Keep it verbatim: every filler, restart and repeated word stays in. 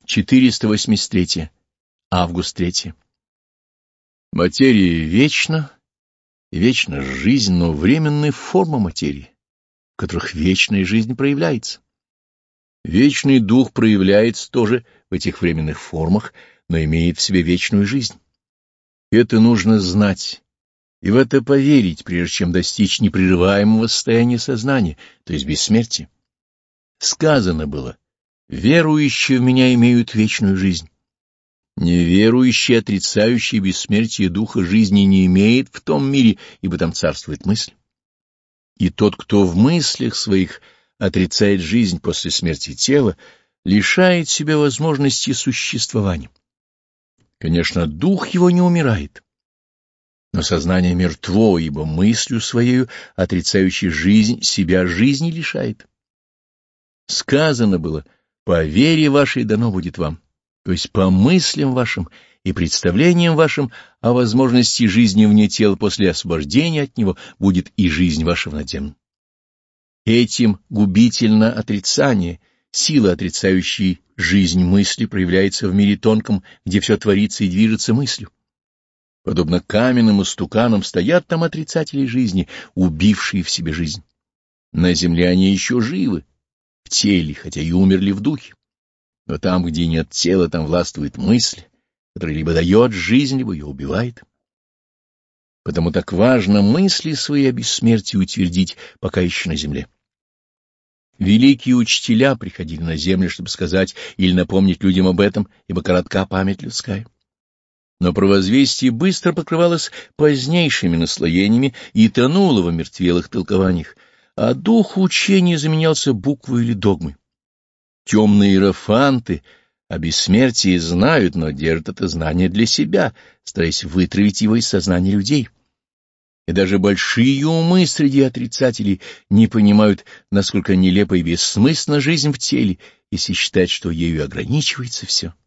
четыреста восемьдесят три. Август третий. Материя вечна, и вечна жизнь, но временная форма материи, в которых вечная жизнь проявляется. Вечный дух проявляется тоже в этих временных формах, но имеет в себе вечную жизнь. Это нужно знать и в это поверить, прежде чем достичь непрерываемого состояния сознания, то есть бессмертия. Сказано было: верующие в меня имеют вечную жизнь. Неверующий, отрицающий бессмертие духа жизни, не имеет в том мире, ибо там царствует мысль. И тот, кто в мыслях своих отрицает жизнь после смерти тела, лишает себя возможности существования. Конечно, дух его не умирает, но сознание мертво, ибо мыслью своею, отрицающей жизнь, себя жизни лишает. Сказано было: по вере вашей дано будет вам, то есть по мыслям вашим и представлениям вашим о возможности жизни вне тела после освобождения от него будет и жизнь ваша в надземном. Этим губительно отрицание, сила, отрицающая жизнь мысли, проявляется в мире тонком, где все творится и движется мыслью. Подобно каменным истуканам стоят там отрицатели жизни, убившие в себе жизнь. На земле они еще живы, в теле, хотя и умерли в духе. Но там, где нет тела, там властвует мысль, которая либо дает жизнь, либо ее убивает. Потому так важно мысли свои о бессмертии утвердить, пока еще на земле. Великие учителя приходили на землю, чтобы сказать или напомнить людям об этом, ибо коротка память людская. Но провозвестие быстро покрывалось позднейшими наслоениями и тонуло в омертвелых толкованиях, а дух учения заменялся буквой или догмой. Темные иерофанты о бессмертии знают, но держат это знание для себя, стараясь вытравить его из сознания людей. И даже большие умы среди отрицателей не понимают, насколько нелепа и бессмысленна жизнь в теле, если считать, что ею ограничивается все.